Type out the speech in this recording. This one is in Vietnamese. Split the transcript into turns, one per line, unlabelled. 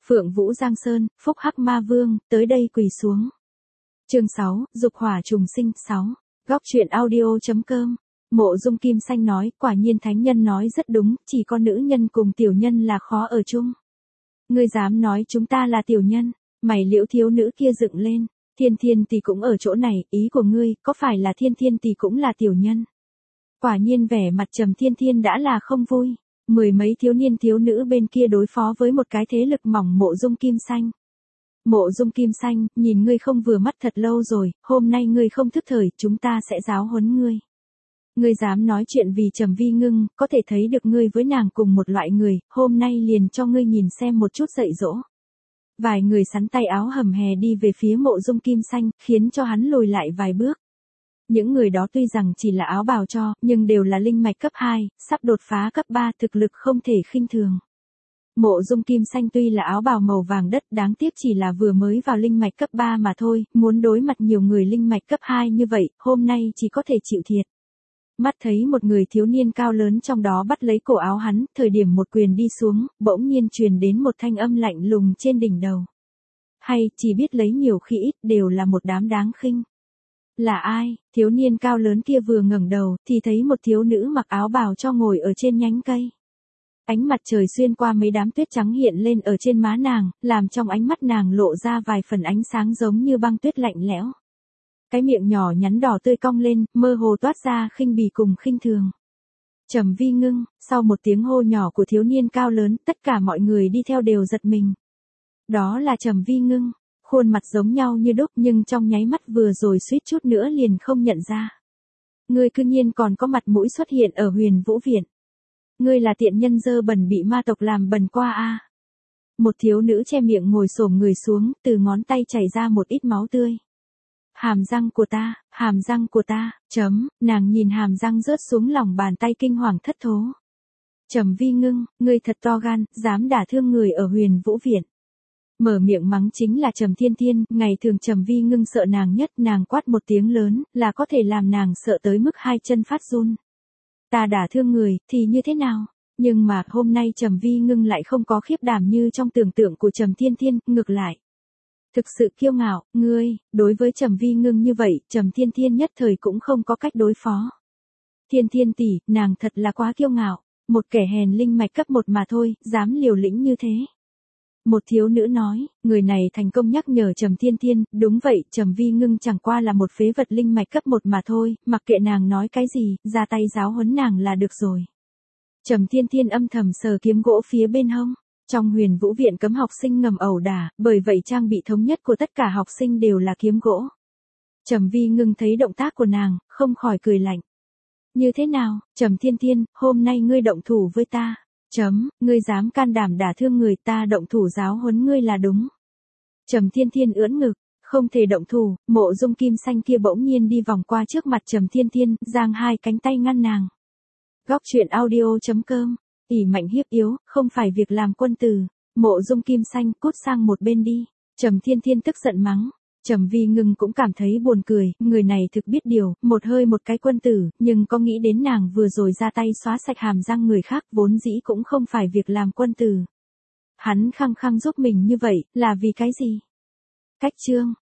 Phượng Vũ Giang Sơn, Phúc Hắc Ma Vương, tới đây quỳ xuống. Chương 6, Dục hỏa trùng sinh 6. Góc truyện audio.com. Mộ Dung Kim Xanh nói, quả nhiên thánh nhân nói rất đúng, chỉ có nữ nhân cùng tiểu nhân là khó ở chung. Ngươi dám nói chúng ta là tiểu nhân? Mày Liễu thiếu nữ kia dựng lên. Thiên Thiên tỷ cũng ở chỗ này, ý của ngươi, có phải là Thiên Thiên tỷ cũng là tiểu nhân? Quả nhiên vẻ mặt trầm Thiên Thiên đã là không vui. Mười mấy thiếu niên thiếu nữ bên kia đối phó với một cái thế lực mỏng Mộ Dung Kim Xanh. Mộ Dung Kim Xanh, nhìn ngươi không vừa mắt thật lâu rồi, hôm nay ngươi không thức thời, chúng ta sẽ giáo huấn ngươi. Ngươi dám nói chuyện vì Trầm Vi Ngưng, có thể thấy được ngươi với nàng cùng một loại người, hôm nay liền cho ngươi nhìn xem một chút dạy dỗ. Vài người sắn tay áo hầm hè đi về phía Mộ Dung Kim Xanh, khiến cho hắn lùi lại vài bước. Những người đó tuy rằng chỉ là áo bào cho, nhưng đều là linh mạch cấp 2, sắp đột phá cấp 3, thực lực không thể khinh thường. Mộ Dung Kim Xanh tuy là áo bào màu vàng đất, đáng tiếc chỉ là vừa mới vào linh mạch cấp 3 mà thôi, muốn đối mặt nhiều người linh mạch cấp 2 như vậy, hôm nay chỉ có thể chịu thiệt. Mắt thấy một người thiếu niên cao lớn trong đó bắt lấy cổ áo hắn, thời điểm một quyền đi xuống, bỗng nhiên truyền đến một thanh âm lạnh lùng trên đỉnh đầu. Hay, chỉ biết lấy nhiều khi ít, đều là một đám đáng khinh. Là ai? Thiếu niên cao lớn kia vừa ngẩng đầu, thì thấy một thiếu nữ mặc áo bào cho ngồi ở trên nhánh cây. Ánh mặt trời xuyên qua mấy đám tuyết trắng hiện lên ở trên má nàng, làm trong ánh mắt nàng lộ ra vài phần ánh sáng giống như băng tuyết lạnh lẽo. Cái miệng nhỏ nhắn đỏ tươi cong lên, mơ hồ toát ra khinh bỉ cùng khinh thường. Trầm Vi Ngưng, sau một tiếng hô nhỏ của thiếu niên cao lớn, tất cả mọi người đi theo đều giật mình. Đó là Trầm Vi Ngưng, khuôn mặt giống nhau như đúc nhưng trong nháy mắt vừa rồi suýt chút nữa liền không nhận ra. Ngươi cư nhiên còn có mặt mũi xuất hiện ở Huyền Vũ Viện. Ngươi là tiện nhân dơ bẩn bị ma tộc làm bẩn qua a. Một thiếu nữ che miệng ngồi xổm người xuống, từ ngón tay chảy ra một ít máu tươi. Hàm răng của ta, nàng nhìn hàm răng rớt xuống lòng bàn tay kinh hoàng thất thố. Trầm Vi Ngưng, ngươi thật to gan, dám đả thương người ở Huyền Vũ Viện. Mở miệng mắng chính là Trầm Thiên Thiên, ngày thường Trầm Vi Ngưng sợ nàng nhất, nàng quát một tiếng lớn, là có thể làm nàng sợ tới mức hai chân phát run. Ta đả thương người, thì như thế nào? Nhưng mà, hôm nay Trầm Vi Ngưng lại không có khiếp đảm như trong tưởng tượng của Trầm Thiên Thiên, ngược lại. Thực sự kiêu ngạo, ngươi, đối với Trầm Vi Ngưng như vậy, Trầm Thiên Thiên nhất thời cũng không có cách đối phó. Thiên Thiên tỷ, nàng thật là quá kiêu ngạo, một kẻ hèn linh mạch cấp 1 mà thôi, dám liều lĩnh như thế. Một thiếu nữ nói, người này thành công nhắc nhở Trầm Thiên Thiên, đúng vậy, Trầm Vi Ngưng chẳng qua là một phế vật linh mạch cấp 1 mà thôi, mặc kệ nàng nói cái gì, ra tay giáo huấn nàng là được rồi. Trầm Thiên Thiên âm thầm sờ kiếm gỗ phía bên hông. Trong Huyền Vũ Viện cấm học sinh ngầm ẩu đả, bởi vậy trang bị thống nhất của tất cả học sinh đều là kiếm gỗ. Trầm Vi Ngưng thấy động tác của nàng, không khỏi cười lạnh. Như thế nào, Trầm Thiên Thiên, hôm nay ngươi động thủ với ta. Ngươi dám can đảm đả thương người, ta động thủ giáo huấn ngươi là đúng. Trầm Thiên Thiên ưỡn ngực, không thể động thủ, Mộ Dung Kim Xanh kia bỗng nhiên đi vòng qua trước mặt Trầm Thiên Thiên, giang hai cánh tay ngăn nàng. Góc truyện audio.com. ỷ mạnh hiếp yếu, không phải việc làm quân tử. Mộ Dung Kim Xanh, cút sang một bên đi. Trầm Thiên Thiên tức giận mắng. Trầm Vi Ngưng cũng cảm thấy buồn cười, người này thực biết điều, một hơi một cái quân tử, nhưng có nghĩ đến nàng vừa rồi ra tay xóa sạch hàm răng người khác, vốn dĩ cũng không phải việc làm quân tử. Hắn khăng khăng giúp mình như vậy, là vì cái gì? Cách chương.